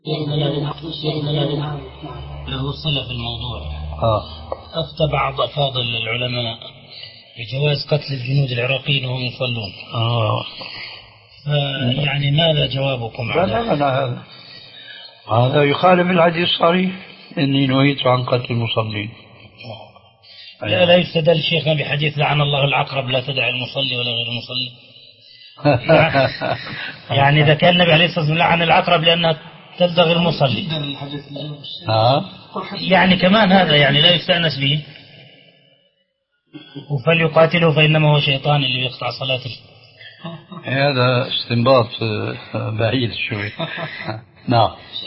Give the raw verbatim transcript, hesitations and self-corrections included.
له صلة في الموضوع. آه. أفتى بعض أفاضل العلماء بجواز قتل الجنود العراقيين وهم يصلون. آه. يعني ماذا جوابكم على لا لا لا هذا هذا يخالف الحديث الصريح إني نهيت عن قتل المصلين. لا لا يستدل شيخنا بحديث لعن الله العقرب لا تدع المصلي ولا غير المصلي. يعني إذا كان النبي عليه الصلاة والسلام لعن العقرب لأنها تلدغ المصلي، يعني كمان هذا يعني لا يستأنس به. وفليقاتله فإنما هو شيطان اللي يقطع صلاته. هذا استنباط بعيد شوي. نعم.